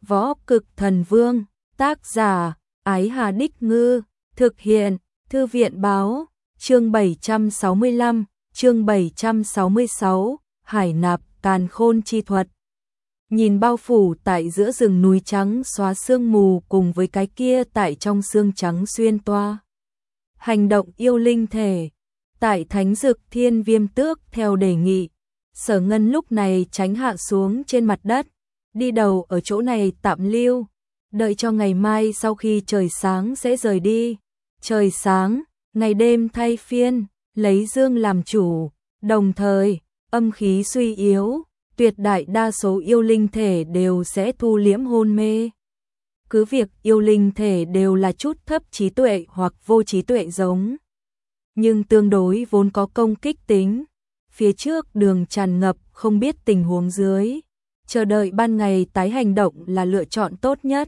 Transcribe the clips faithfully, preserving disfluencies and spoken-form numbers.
Võ Cực Thần Vương, tác giả, Ái Hà Đích Ngư, thực hiện, Thư viện Báo, chương bảy trăm sáu mươi lăm, chương bảy trăm sáu mươi sáu, Hải Nạp Càn Khôn chi thuật. Nhìn bao phủ tại giữa rừng núi trắng xóa sương mù cùng với cái kia tại trong xương trắng xuyên toa. Hành động yêu linh thể, tại Thánh Dực Thiên Viêm Tước theo đề nghị, Sở Ngân lúc này tránh hạ xuống trên mặt đất, đi đầu ở chỗ này tạm lưu, đợi cho ngày mai sau khi trời sáng sẽ rời đi. Trời sáng, ngày đêm thay phiên, lấy dương làm chủ, đồng thời, âm khí suy yếu, tuyệt đại đa số yêu linh thể đều sẽ thu liễm hôn mê. Cứ việc yêu linh thể đều là chút thấp trí tuệ hoặc vô trí tuệ giống, nhưng tương đối vốn có công kích tính. Phía trước đường tràn ngập không biết tình huống dưới, chờ đợi ban ngày tái hành động là lựa chọn tốt nhất.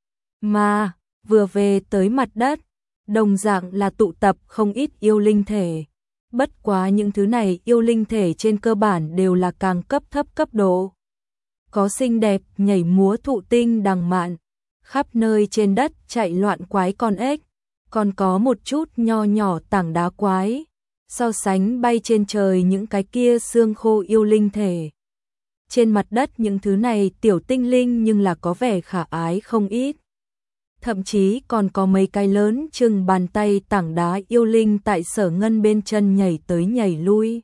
Mà, vừa về tới mặt đất, đồng dạng là tụ tập không ít yêu linh thể. Bất quá những thứ này yêu linh thể trên cơ bản đều là càng cấp thấp cấp độ. Có xinh đẹp nhảy múa thụ tinh đằng mạn, khắp nơi trên đất chạy loạn quái con ếch, còn có một chút nho nhỏ tảng đá quái, so sánh bay trên trời những cái kia xương khô yêu linh thể. Trên mặt đất những thứ này tiểu tinh linh nhưng là có vẻ khả ái không ít. Thậm chí còn có mấy cái lớn chừng bàn tay tảng đá yêu linh tại Sở Ngân bên chân nhảy tới nhảy lui,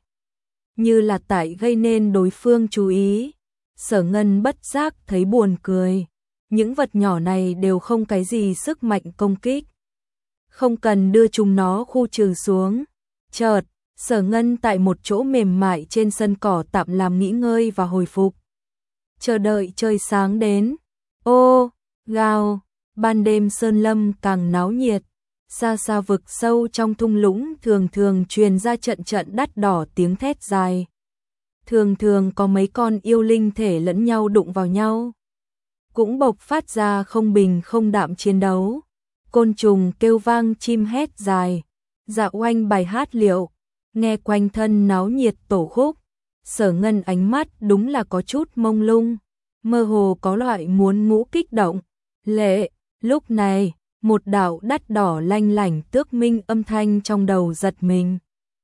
như là tại gây nên đối phương chú ý. Sở Ngân bất giác thấy buồn cười, những vật nhỏ này đều không cái gì sức mạnh công kích, không cần đưa chúng nó khu trừ xuống. Chợt, Sở Ngân tại một chỗ mềm mại trên sân cỏ tạm làm nghỉ ngơi và hồi phục, chờ đợi trời sáng đến. Ô, gào, ban đêm sơn lâm càng náo nhiệt, xa xa vực sâu trong thung lũng thường thường truyền ra trận trận đắt đỏ tiếng thét dài. Thường thường có mấy con yêu linh thể lẫn nhau đụng vào nhau, cũng bộc phát ra không bình không đạm chiến đấu. Côn trùng kêu vang, chim hét dài, dạ oanh bài hát liệu, nghe quanh thân náo nhiệt tổ khúc. Sở Ngân ánh mắt đúng là có chút mông lung, mơ hồ có loại muốn ngũ kích động. Lệ, lúc này, một đạo đắt đỏ lanh lảnh tước minh âm thanh trong đầu giật mình.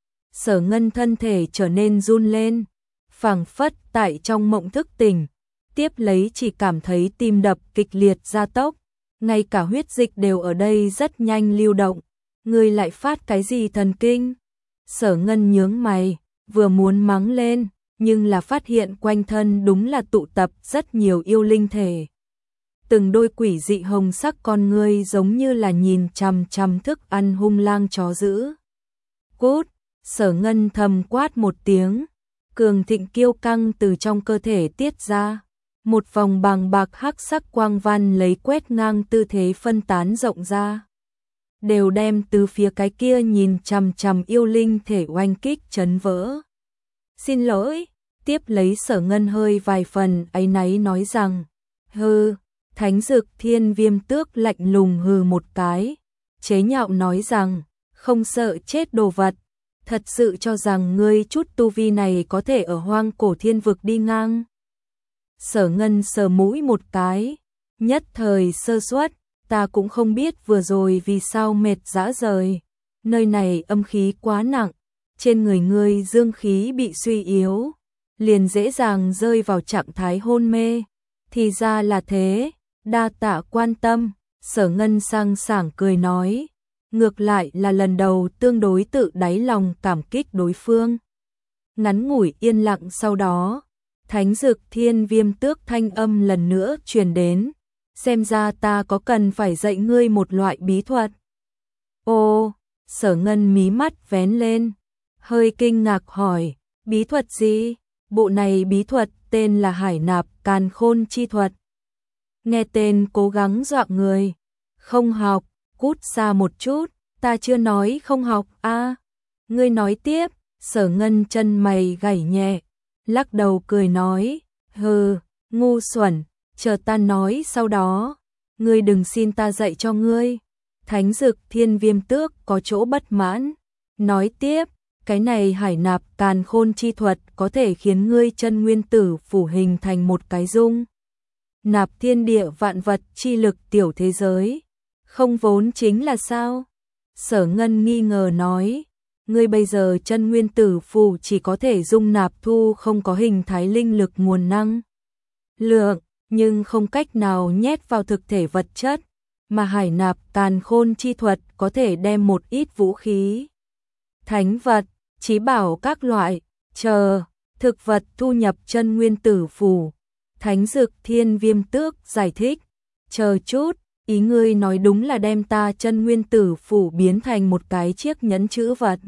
Sở Ngân thân thể trở nên run lên, phảng phất tại trong mộng thức tỉnh, tiếp lấy chỉ cảm thấy tim đập kịch liệt gia tốc, ngay cả huyết dịch đều ở đây rất nhanh lưu động. Người lại phát cái gì thần kinh? Sở Ngân nhướng mày, vừa muốn mắng lên, nhưng là phát hiện quanh thân đúng là tụ tập rất nhiều yêu linh thể. Từng đôi quỷ dị hồng sắc con ngươi giống như là nhìn chằm chằm thức ăn hung lang chó dữ. Cút, Sở Ngân thầm quát một tiếng, cường thịnh kiêu căng từ trong cơ thể tiết ra. Một vòng bàng bạc hắc sắc quang văn lấy quét ngang tư thế phân tán rộng ra, đều đem từ phía cái kia nhìn chằm chằm yêu linh thể oanh kích chấn vỡ. Xin lỗi, tiếp lấy Sở Ngân hơi vài phần áy náy nói rằng, hừ. Thánh Dực Thiên Viêm Tước lạnh lùng hừ một cái, chế nhạo nói rằng, không sợ chết đồ vật, thật sự cho rằng ngươi chút tu vi này có thể ở hoang cổ thiên vực đi ngang. Sở Ngân sờ mũi một cái, nhất thời sơ suất, ta cũng không biết vừa rồi vì sao mệt rã rời, nơi này âm khí quá nặng, trên người ngươi dương khí bị suy yếu, liền dễ dàng rơi vào trạng thái hôn mê. Thì ra là thế, đa tạ quan tâm. Sở Ngân sang sảng cười nói, ngược lại là lần đầu tương đối tự đáy lòng cảm kích đối phương. Ngắn ngủi yên lặng sau đó, Thánh Dực Thiên Viêm Tước thanh âm lần nữa truyền đến, xem ra ta có cần phải dạy ngươi một loại bí thuật. Ô, Sở Ngân mí mắt vén lên, hơi kinh ngạc hỏi, bí thuật gì? Bộ này bí thuật tên là Hải Nạp Càn Khôn chi thuật. Nghe tên cố gắng dọa người. Không học, cút xa một chút, ta chưa nói không học a. À, ngươi nói tiếp. Sở Ngân chân mày gảy nhẹ, lắc đầu cười nói, hừ, ngu xuẩn, chờ ta nói sau đó, ngươi đừng xin ta dạy cho ngươi. Thánh Dực Thiên Viêm Tước có chỗ bất mãn, nói tiếp, cái này Hải Nạp Càn Khôn chi thuật có thể khiến ngươi chân nguyên tử phủ hình thành một cái dung nạp thiên địa vạn vật chi lực tiểu thế giới, không vốn chính là sao? Sở Ngân nghi ngờ nói, ngươi bây giờ chân nguyên tử phù chỉ có thể dung nạp thu không có hình thái linh lực nguồn năng lượng, nhưng không cách nào nhét vào thực thể vật chất, mà hải nạp càn khôn chi thuật có thể đem một ít vũ khí, thánh vật, chí bảo các loại, chờ, thực vật thu nhập chân nguyên tử phù. Thánh Dực Thiên Viêm Tước giải thích, chờ chút, ý ngươi nói đúng là đem ta chân nguyên tử phủ biến thành một cái chiếc nhẫn chữ vật.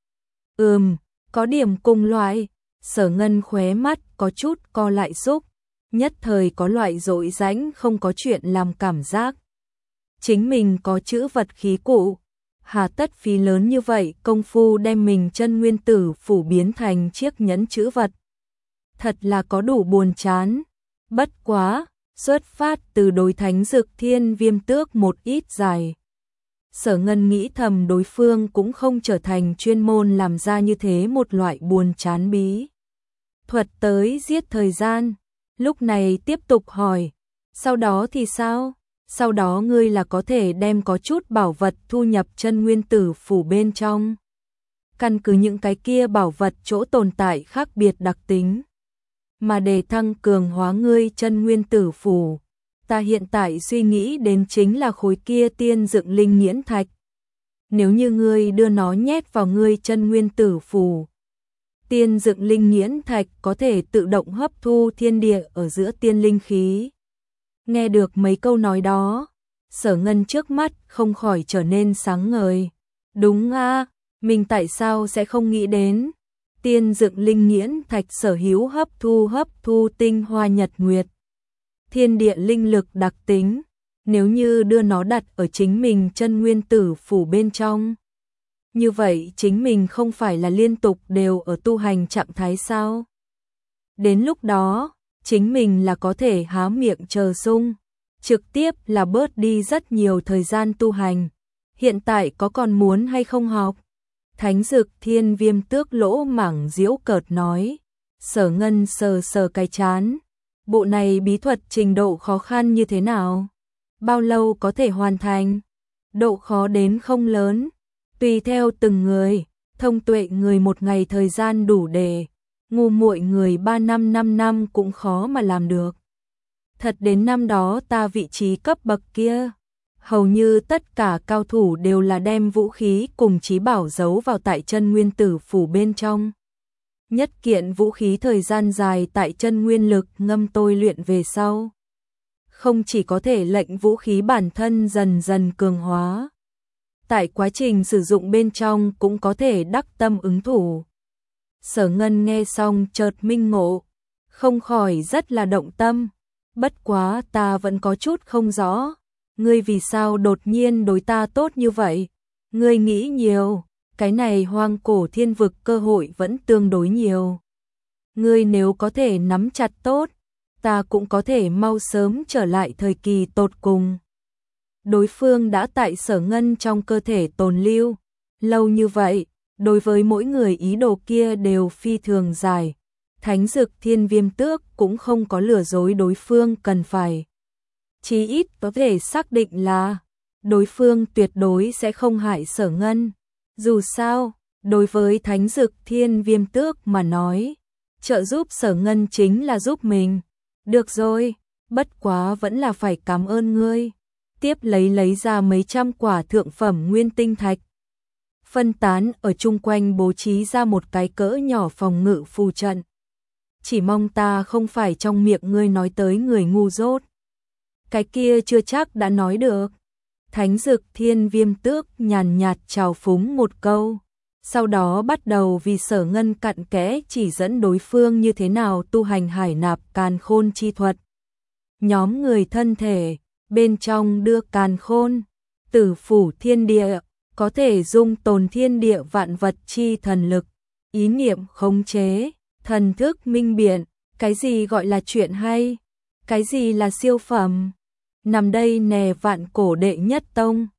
Ừm, có điểm cùng loại. Sở Ngân khóe mắt có chút co lại xúc, nhất thời có loại dội rãnh không có chuyện làm cảm giác. Chính mình có chữ vật khí cụ, hà tất phí lớn như vậy công phu đem mình chân nguyên tử phủ biến thành chiếc nhẫn chữ vật. Thật là có đủ buồn chán. Bất quá, xuất phát từ đối Thánh Dực Thiên Viêm Tước một ít dài. Sở Ngân nghĩ thầm đối phương cũng không trở thành chuyên môn làm ra như thế một loại buồn chán bí thuật tới giết thời gian. Lúc này tiếp tục hỏi, sau đó thì sao? Sau đó ngươi là có thể đem có chút bảo vật thu nhập chân nguyên tử phủ bên trong. Căn cứ những cái kia bảo vật chỗ tồn tại khác biệt đặc tính, mà để thăng cường hóa ngươi chân nguyên tử phủ, ta hiện tại suy nghĩ đến chính là khối kia tiên dựng linh nghiễn thạch. Nếu như ngươi đưa nó nhét vào ngươi chân nguyên tử phủ, tiên dựng linh nghiễn thạch có thể tự động hấp thu thiên địa ở giữa tiên linh khí. Nghe được mấy câu nói đó, Sở Ngân trước mắt không khỏi trở nên sáng ngời. Đúng a, mình tại sao sẽ không nghĩ đến? Tiên dựng linh nghiễn thạch sở hữu hấp thu hấp thu tinh hoa nhật nguyệt, thiên địa linh lực đặc tính, nếu như đưa nó đặt ở chính mình chân nguyên tử phủ bên trong, như vậy chính mình không phải là liên tục đều ở tu hành trạng thái sao? Đến lúc đó, chính mình là có thể há miệng chờ sung, trực tiếp là bớt đi rất nhiều thời gian tu hành. Hiện tại có còn muốn hay không học? Thánh Dực Thiên Viêm Tước lỗ mảng giễu cợt nói. Sở Ngân sờ sờ cái chán, bộ này bí thuật trình độ khó khăn như thế nào? Bao lâu có thể hoàn thành? Độ khó đến không lớn, tùy theo từng người, thông tuệ người một ngày thời gian đủ để, ngu muội người ba năm năm năm cũng khó mà làm được. Thật đến năm đó ta vị trí cấp bậc kia, hầu như tất cả cao thủ đều là đem vũ khí cùng chí bảo giấu vào tại chân nguyên tử phủ bên trong. Nhất kiện vũ khí thời gian dài tại chân nguyên lực ngâm tôi luyện về sau, không chỉ có thể lệnh vũ khí bản thân dần dần cường hóa, tại quá trình sử dụng bên trong cũng có thể đắc tâm ứng thủ. Sở Ngân nghe xong chợt minh ngộ, không khỏi rất là động tâm. Bất quá ta vẫn có chút không rõ, ngươi vì sao đột nhiên đối ta tốt như vậy? Ngươi nghĩ nhiều, cái này hoang cổ thiên vực cơ hội vẫn tương đối nhiều. Ngươi nếu có thể nắm chặt tốt, ta cũng có thể mau sớm trở lại thời kỳ tột cùng. Đối phương đã tại Sở Ngân trong cơ thể tồn lưu lâu như vậy, đối với mỗi người ý đồ kia đều phi thường dài. Thánh Dực Thiên Viêm Tước cũng không có lừa dối đối phương cần phải. Chí ít có thể xác định là đối phương tuyệt đối sẽ không hại Sở Ngân. Dù sao, đối với Thánh Dực Thiên Viêm Tước mà nói, trợ giúp Sở Ngân chính là giúp mình. Được rồi, bất quá vẫn là phải cảm ơn ngươi. Tiếp lấy lấy ra mấy trăm quả thượng phẩm nguyên tinh thạch, phân tán ở chung quanh bố trí ra một cái cỡ nhỏ phòng ngự phù trận. Chỉ mong ta không phải trong miệng ngươi nói tới người ngu dốt. Cái kia chưa chắc đã nói được. Thánh Dực Thiên Viêm Tước nhàn nhạt chào phúng một câu, sau đó bắt đầu vì Sở Ngân cặn kẽ chỉ dẫn đối phương như thế nào tu hành hải nạp càn khôn chi thuật. Nhóm người thân thể, bên trong đưa càn khôn, tử phủ thiên địa, có thể dung tồn thiên địa vạn vật chi thần lực, ý niệm khống chế, thần thức minh biện, cái gì gọi là chuyện hay, cái gì là siêu phẩm. Nằm đây nè vạn cổ đệ nhất tông,